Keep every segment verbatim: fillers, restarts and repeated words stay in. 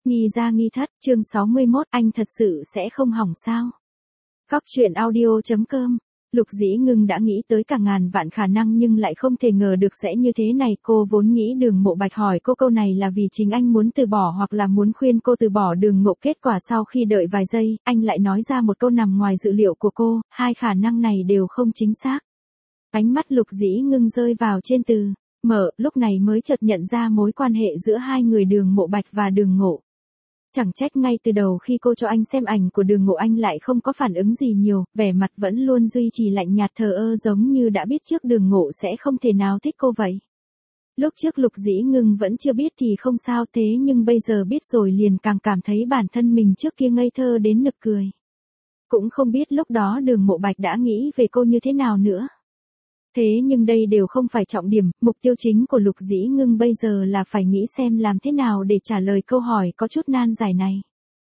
Nghi ra nghi thất, chương sáu mươi mốt, anh thật sự sẽ không hỏng sao? Góc truyện audio chấm com. Lục Dĩ Ngưng đã nghĩ tới cả ngàn vạn khả năng nhưng lại không thể ngờ được sẽ như thế này. Cô vốn nghĩ Đường Mộ Bạch hỏi cô câu này là vì chính anh muốn từ bỏ hoặc là muốn khuyên cô từ bỏ Đường Ngộ. Kết quả sau khi đợi vài giây, anh lại nói ra một câu nằm ngoài dự liệu của cô, hai khả năng này đều không chính xác. Ánh mắt Lục Dĩ Ngưng rơi vào trên từ mở, lúc này mới chợt nhận ra mối quan hệ giữa hai người Đường Mộ Bạch và Đường Ngộ. Chẳng trách ngay từ đầu khi cô cho anh xem ảnh của Đường Ngộ anh lại không có phản ứng gì nhiều, vẻ mặt vẫn luôn duy trì lạnh nhạt thờ ơ giống như đã biết trước Đường Ngộ sẽ không thể nào thích cô vậy. Lúc trước Lục Dĩ Ngưng vẫn chưa biết thì không sao, thế nhưng bây giờ biết rồi liền càng cảm thấy bản thân mình trước kia ngây thơ đến nực cười. Cũng không biết lúc đó Đường Mộ Bạch đã nghĩ về cô như thế nào nữa. Thế nhưng đây đều không phải trọng điểm, mục tiêu chính của Lục Dĩ Ngưng bây giờ là phải nghĩ xem làm thế nào để trả lời câu hỏi có chút nan giải này.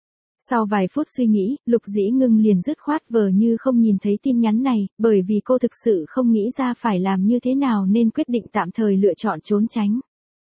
Sau vài phút suy nghĩ, Lục Dĩ Ngưng liền dứt khoát vờ như không nhìn thấy tin nhắn này, bởi vì cô thực sự không nghĩ ra phải làm như thế nào nên quyết định tạm thời lựa chọn trốn tránh.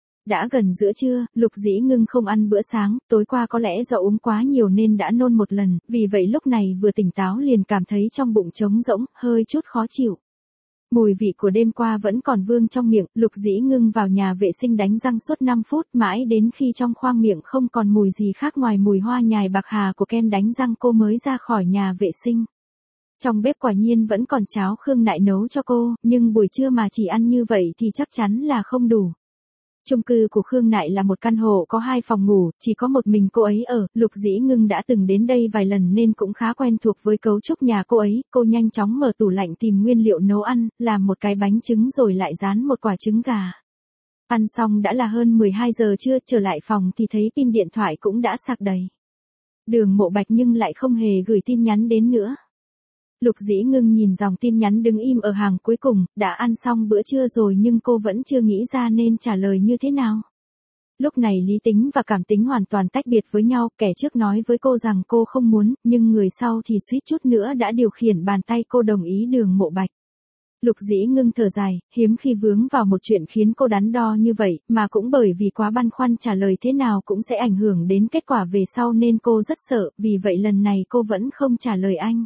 Đã gần giữa trưa, Lục Dĩ Ngưng không ăn bữa sáng, tối qua có lẽ do uống quá nhiều nên đã nôn một lần, vì vậy lúc này vừa tỉnh táo liền cảm thấy trong bụng trống rỗng, hơi chút khó chịu. Mùi vị của đêm qua vẫn còn vương trong miệng, Lục Dĩ Ngưng vào nhà vệ sinh đánh răng suốt năm phút mãi đến khi trong khoang miệng không còn mùi gì khác ngoài mùi hoa nhài bạc hà của kem đánh răng cô mới ra khỏi nhà vệ sinh. Trong bếp quả nhiên vẫn còn cháo Khương Nại nấu cho cô, nhưng buổi trưa mà chỉ ăn như vậy thì chắc chắn là không đủ. Chung cư của Khương Nại là một căn hộ có hai phòng ngủ, chỉ có một mình cô ấy ở, Lục Dĩ Ngưng đã từng đến đây vài lần nên cũng khá quen thuộc với cấu trúc nhà cô ấy, cô nhanh chóng mở tủ lạnh tìm nguyên liệu nấu ăn, làm một cái bánh trứng rồi lại rán một quả trứng gà. Ăn xong đã là hơn mười hai giờ trưa, trở lại phòng thì thấy pin điện thoại cũng đã sạc đầy. Đường Mộ Bạch nhưng lại không hề gửi tin nhắn đến nữa. Lục Dĩ Ngưng nhìn dòng tin nhắn đứng im ở hàng cuối cùng, đã ăn xong bữa trưa rồi nhưng cô vẫn chưa nghĩ ra nên trả lời như thế nào. Lúc này lý tính và cảm tính hoàn toàn tách biệt với nhau, kẻ trước nói với cô rằng cô không muốn, nhưng người sau thì suýt chút nữa đã điều khiển bàn tay cô đồng ý Đường Mộ Bạch. Lục Dĩ Ngưng thở dài, hiếm khi vướng vào một chuyện khiến cô đắn đo như vậy, mà cũng bởi vì quá băn khoăn trả lời thế nào cũng sẽ ảnh hưởng đến kết quả về sau nên cô rất sợ, vì vậy lần này cô vẫn không trả lời anh.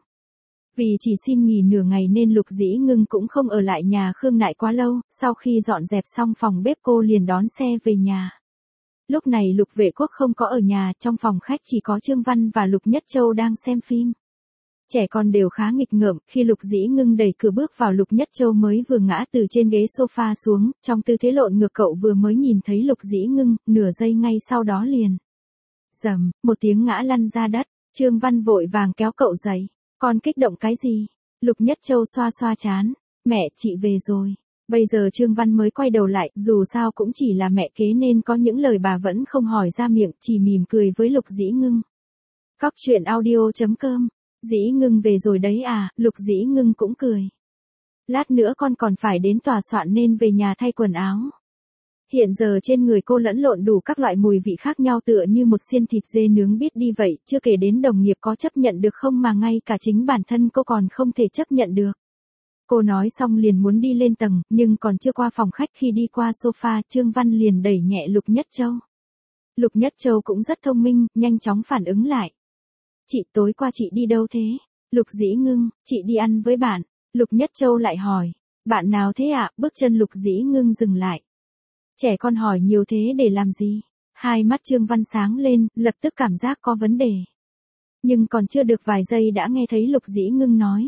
Vì chỉ xin nghỉ nửa ngày nên Lục Dĩ Ngưng cũng không ở lại nhà Khương Nại quá lâu, sau khi dọn dẹp xong phòng bếp cô liền đón xe về nhà. Lúc này Lục Vệ Quốc không có ở nhà, trong phòng khách chỉ có Trương Văn và Lục Nhất Châu đang xem phim. Trẻ con đều khá nghịch ngợm, khi Lục Dĩ Ngưng đẩy cửa bước vào Lục Nhất Châu mới vừa ngã từ trên ghế sofa xuống, trong tư thế lộn ngược cậu vừa mới nhìn thấy Lục Dĩ Ngưng, nửa giây ngay sau đó liền. Dầm, một tiếng ngã lăn ra đất, Trương Văn vội vàng kéo cậu dậy. Con kích động cái gì? Lục Nhất Châu xoa xoa trán. Mẹ, chị về rồi. Bây giờ Trương Văn mới quay đầu lại, dù sao cũng chỉ là mẹ kế nên có những lời bà vẫn không hỏi ra miệng, chỉ mỉm cười với Lục Dĩ Ngưng. Góc truyện audio chấm com. Dĩ Ngưng về rồi đấy à, Lục Dĩ Ngưng cũng cười. Lát nữa con còn phải đến tòa soạn nên về nhà thay quần áo. Hiện giờ trên người cô lẫn lộn đủ các loại mùi vị khác nhau tựa như một xiên thịt dê nướng biết đi vậy, chưa kể đến đồng nghiệp có chấp nhận được không mà ngay cả chính bản thân cô còn không thể chấp nhận được. Cô nói xong liền muốn đi lên tầng, nhưng còn chưa qua phòng khách khi đi qua sofa, Trương Văn liền đẩy nhẹ Lục Nhất Châu. Lục Nhất Châu cũng rất thông minh, nhanh chóng phản ứng lại. Chị, tối qua chị đi đâu thế? Lục Dĩ Ngưng, chị đi ăn với bạn. Lục Nhất Châu lại hỏi, bạn nào thế ạ? Bước chân Lục Dĩ Ngưng dừng lại. Trẻ con hỏi nhiều thế để làm gì? Hai mắt Trương Văn sáng lên, lập tức cảm giác có vấn đề. Nhưng còn chưa được vài giây đã nghe thấy Lục Dĩ Ngưng nói.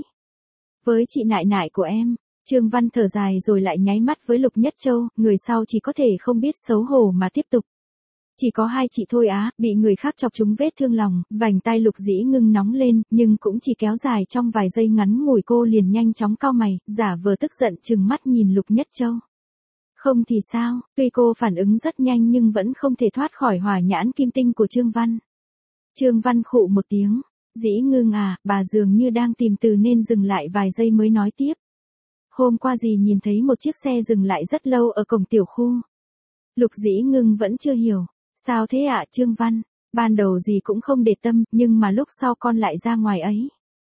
Với chị Nại Nại của em. Trương Văn thở dài rồi lại nháy mắt với Lục Nhất Châu, người sau chỉ có thể không biết xấu hổ mà tiếp tục. Chỉ có hai chị thôi á, bị người khác chọc trúng vết thương lòng, vành tai Lục Dĩ Ngưng nóng lên, nhưng cũng chỉ kéo dài trong vài giây ngắn ngủi cô liền nhanh chóng cau mày, giả vờ tức giận trừng mắt nhìn Lục Nhất Châu. Không thì sao, tuy cô phản ứng rất nhanh nhưng vẫn không thể thoát khỏi hỏa nhãn kim tinh của Trương Văn. Trương Văn khụ một tiếng, Dĩ Ngưng à, bà dường như đang tìm từ nên dừng lại vài giây mới nói tiếp. Hôm qua dì nhìn thấy một chiếc xe dừng lại rất lâu ở cổng tiểu khu. Lục Dĩ Ngưng vẫn chưa hiểu, sao thế ạ Trương Văn, ban đầu dì cũng không để tâm, nhưng mà lúc sau con lại ra ngoài ấy.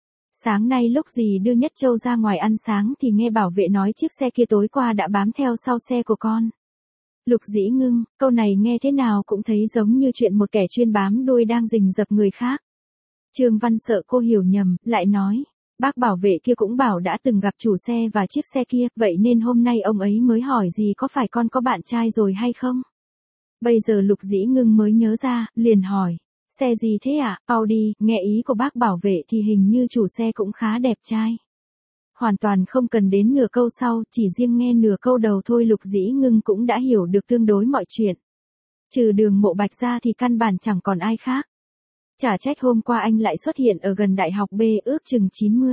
Sáng nay lúc dì đưa Nhất Châu ra ngoài ăn sáng thì nghe bảo vệ nói chiếc xe kia tối qua đã bám theo sau xe của con. Lục Dĩ Ngưng, câu này nghe thế nào cũng thấy giống như chuyện một kẻ chuyên bám đuôi đang rình rập người khác. Trương Văn sợ cô hiểu nhầm, lại nói, bác bảo vệ kia cũng bảo đã từng gặp chủ xe và chiếc xe kia, vậy nên hôm nay ông ấy mới hỏi gì có phải con có bạn trai rồi hay không? Bây giờ Lục Dĩ Ngưng mới nhớ ra, liền hỏi, xe gì thế ạ? À? Audi, nghe ý của bác bảo vệ thì hình như chủ xe cũng khá đẹp trai. Hoàn toàn không cần đến nửa câu sau, chỉ riêng nghe nửa câu đầu thôi Lục Dĩ Ngưng cũng đã hiểu được tương đối mọi chuyện. Trừ Đường Mộ Bạch ra thì căn bản chẳng còn ai khác. Chả trách hôm qua anh lại xuất hiện ở gần đại học B ước chừng chín mươi.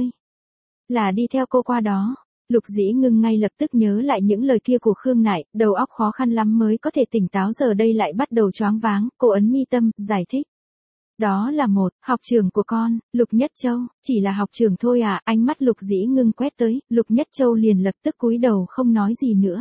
Là đi theo cô qua đó. Lục Dĩ Ngưng ngay lập tức nhớ lại những lời kia của Khương Nại, đầu óc khó khăn lắm mới có thể tỉnh táo giờ đây lại bắt đầu choáng váng, cô ấn mi tâm, giải thích. Đó là một, học trưởng của con, Lục Nhất Châu, chỉ là học trưởng thôi à, ánh mắt Lục Dĩ Ngưng quét tới, Lục Nhất Châu liền lập tức cúi đầu không nói gì nữa.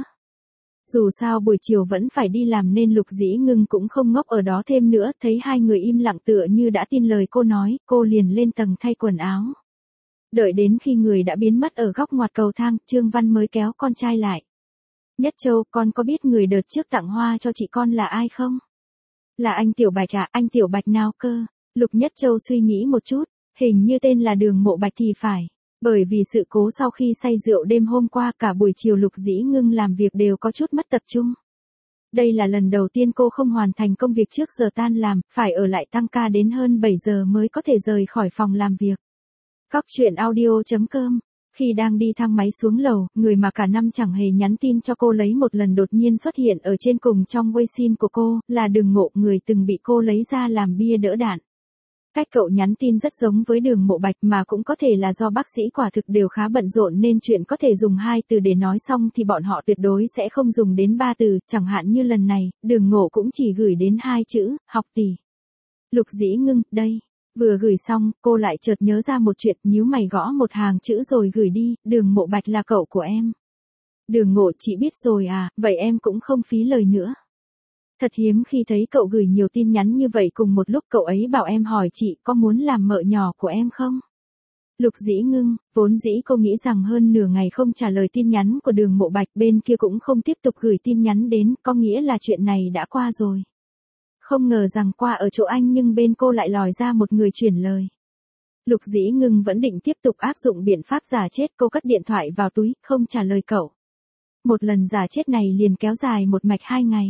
Dù sao buổi chiều vẫn phải đi làm nên Lục Dĩ Ngưng cũng không ngốc ở đó thêm nữa, thấy hai người im lặng tựa như đã tin lời cô nói, cô liền lên tầng thay quần áo. Đợi đến khi người đã biến mất ở góc ngoặt cầu thang, Trương Văn mới kéo con trai lại. Nhất Châu, con có biết người đợt trước tặng hoa cho chị con là ai không? Là anh Tiểu Bạch à, anh Tiểu Bạch nào cơ? Lục Nhất Châu suy nghĩ một chút, hình như tên là Đường Mộ Bạch thì phải. Bởi vì sự cố sau khi say rượu đêm hôm qua cả buổi chiều Lục Dĩ Ngưng làm việc đều có chút mất tập trung. Đây là lần đầu tiên cô không hoàn thành công việc trước giờ tan làm, phải ở lại tăng ca đến hơn bảy giờ mới có thể rời khỏi phòng làm việc. Cóc truyện audio chấm com. Khi đang đi thang máy xuống lầu, người mà cả năm chẳng hề nhắn tin cho cô lấy một lần đột nhiên xuất hiện ở trên cùng trong Weixin của cô, là Đường Ngộ, người từng bị cô lấy ra làm bia đỡ đạn. Cách cậu nhắn tin rất giống với Đường Mộ Bạch mà cũng có thể là do bác sĩ quả thực đều khá bận rộn nên chuyện có thể dùng hai từ để nói xong thì bọn họ tuyệt đối sẽ không dùng đến ba từ, chẳng hạn như lần này, Đường Ngộ cũng chỉ gửi đến hai chữ, học tỷ. Lục Dĩ Ngưng, đây. Vừa gửi xong, cô lại chợt nhớ ra một chuyện, nhíu mày gõ một hàng chữ rồi gửi đi, Đường Mộ Bạch là cậu của em. Đường Ngộ, chị biết rồi à, vậy em cũng không phí lời nữa. Thật hiếm khi thấy cậu gửi nhiều tin nhắn như vậy cùng một lúc, cậu ấy bảo em hỏi chị có muốn làm mợ nhỏ của em không? Lục Dĩ Ngưng, vốn dĩ cô nghĩ rằng hơn nửa ngày không trả lời tin nhắn của Đường Mộ Bạch bên kia cũng không tiếp tục gửi tin nhắn đến, có nghĩa là chuyện này đã qua rồi. Không ngờ rằng qua ở chỗ anh nhưng bên cô lại lòi ra một người chuyển lời. Lục Dĩ Ngưng vẫn định tiếp tục áp dụng biện pháp giả chết, cô cất điện thoại vào túi, không trả lời cậu. Một lần giả chết này liền kéo dài một mạch hai ngày.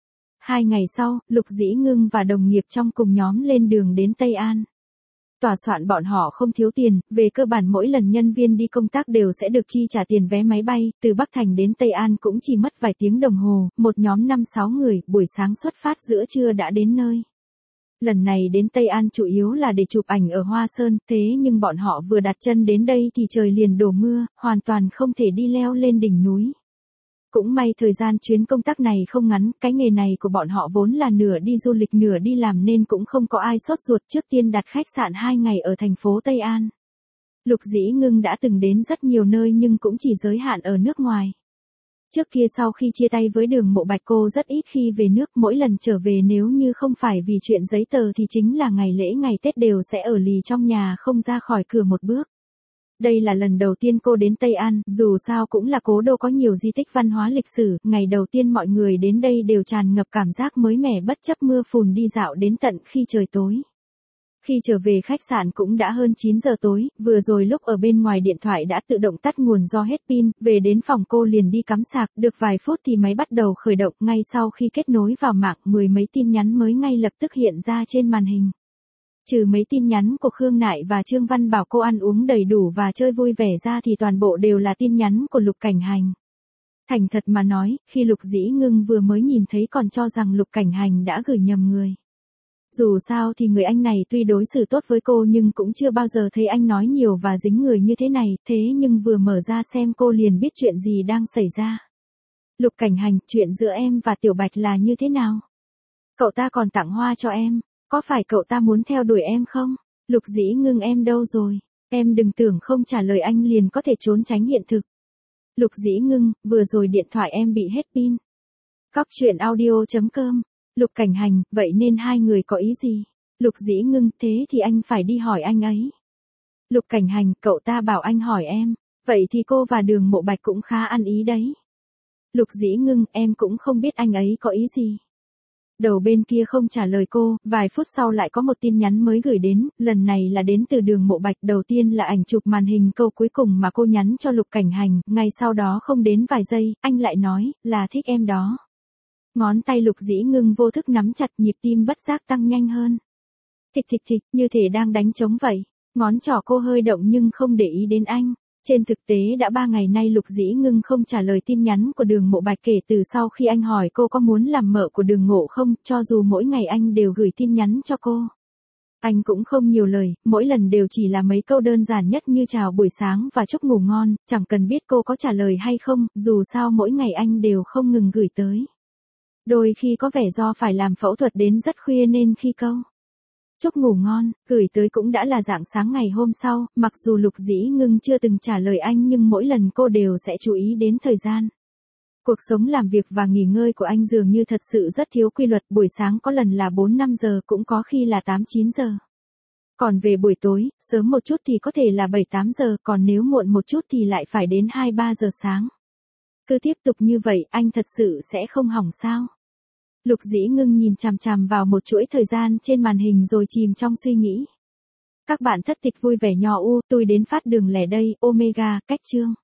Hai ngày sau, Lục Dĩ Ngưng và đồng nghiệp trong cùng nhóm lên đường đến Tây An. Tòa soạn bọn họ không thiếu tiền, về cơ bản mỗi lần nhân viên đi công tác đều sẽ được chi trả tiền vé máy bay, từ Bắc Thành đến Tây An cũng chỉ mất vài tiếng đồng hồ, một nhóm năm sáu người, buổi sáng xuất phát giữa trưa đã đến nơi. Lần này đến Tây An chủ yếu là để chụp ảnh ở Hoa Sơn, thế nhưng bọn họ vừa đặt chân đến đây thì trời liền đổ mưa, hoàn toàn không thể đi leo lên đỉnh núi. Cũng may thời gian chuyến công tác này không ngắn, cái nghề này của bọn họ vốn là nửa đi du lịch nửa đi làm nên cũng không có ai sốt ruột, trước tiên đặt khách sạn hai ngày ở thành phố Tây An. Lục Dĩ Ngưng đã từng đến rất nhiều nơi nhưng cũng chỉ giới hạn ở nước ngoài. Trước kia sau khi chia tay với Đường Mộ Bạch cô rất ít khi về nước, mỗi lần trở về nếu như không phải vì chuyện giấy tờ thì chính là ngày lễ ngày Tết đều sẽ ở lì trong nhà không ra khỏi cửa một bước. Đây là lần đầu tiên cô đến Tây An, dù sao cũng là cố đô có nhiều di tích văn hóa lịch sử, ngày đầu tiên mọi người đến đây đều tràn ngập cảm giác mới mẻ bất chấp mưa phùn đi dạo đến tận khi trời tối. Khi trở về khách sạn cũng đã hơn chín giờ tối, vừa rồi lúc ở bên ngoài điện thoại đã tự động tắt nguồn do hết pin, về đến phòng cô liền đi cắm sạc, được vài phút thì máy bắt đầu khởi động, ngay sau khi kết nối vào mạng, mười mấy tin nhắn mới ngay lập tức hiện ra trên màn hình. Trừ mấy tin nhắn của Khương Nại và Trương Văn bảo cô ăn uống đầy đủ và chơi vui vẻ ra thì toàn bộ đều là tin nhắn của Lục Cảnh Hành. Thành thật mà nói, khi Lục Dĩ Ngưng vừa mới nhìn thấy còn cho rằng Lục Cảnh Hành đã gửi nhầm người. Dù sao thì người anh này tuy đối xử tốt với cô nhưng cũng chưa bao giờ thấy anh nói nhiều và dính người như thế này, thế nhưng vừa mở ra xem cô liền biết chuyện gì đang xảy ra. Lục Cảnh Hành, chuyện giữa em và Tiểu Bạch là như thế nào? Cậu ta còn tặng hoa cho em. Có phải cậu ta muốn theo đuổi em không? Lục Dĩ Ngưng, em đâu rồi? Em đừng tưởng không trả lời anh liền có thể trốn tránh hiện thực. Lục Dĩ Ngưng, vừa rồi điện thoại em bị hết pin. Cóc truyện audio chấm com. Lục Cảnh Hành, vậy nên hai người có ý gì? Lục Dĩ Ngưng, thế thì anh phải đi hỏi anh ấy. Lục Cảnh Hành, cậu ta bảo anh hỏi em. Vậy thì cô và Đường Mộ Bạch cũng khá ăn ý đấy. Lục Dĩ Ngưng, em cũng không biết anh ấy có ý gì. Đầu bên kia không trả lời cô, vài phút sau lại có một tin nhắn mới gửi đến, lần này là đến từ Đường Mộ Bạch. Đầu tiên là ảnh chụp màn hình câu cuối cùng mà cô nhắn cho Lục Cảnh Hành, ngay sau đó không đến vài giây, anh lại nói, là thích em đó. Ngón tay Lục Dĩ Ngưng vô thức nắm chặt, nhịp tim bất giác tăng nhanh hơn. Thịch thịch thịch, như thể đang đánh trống vậy. Ngón trỏ cô hơi động nhưng không để ý đến anh. Trên thực tế đã ba ngày nay Lục Dĩ Ngưng không trả lời tin nhắn của Đường Mộ Bạch kể từ sau khi anh hỏi cô có muốn làm mợ của Đường Ngộ không, cho dù mỗi ngày anh đều gửi tin nhắn cho cô. Anh cũng không nhiều lời, mỗi lần đều chỉ là mấy câu đơn giản nhất như chào buổi sáng và chúc ngủ ngon, chẳng cần biết cô có trả lời hay không, dù sao mỗi ngày anh đều không ngừng gửi tới. Đôi khi có vẻ do phải làm phẫu thuật đến rất khuya nên khi câu chúc ngủ ngon, gửi tới cũng đã là rạng sáng ngày hôm sau, mặc dù Lục Dĩ Ngưng chưa từng trả lời anh nhưng mỗi lần cô đều sẽ chú ý đến thời gian. Cuộc sống làm việc và nghỉ ngơi của anh dường như thật sự rất thiếu quy luật, buổi sáng có lần là bốn năm giờ cũng có khi là tám chín giờ. Còn về buổi tối, sớm một chút thì có thể là bảy tám giờ, còn nếu muộn một chút thì lại phải đến hai ba giờ sáng. Cứ tiếp tục như vậy, anh thật sự sẽ không hỏng sao? Lục Dĩ Ngưng nhìn chằm chằm vào một chuỗi thời gian trên màn hình rồi chìm trong suy nghĩ. Các bạn thất tịch vui vẻ nhỏ u, tôi đến phát đường lẻ đây, Omega, cách chương.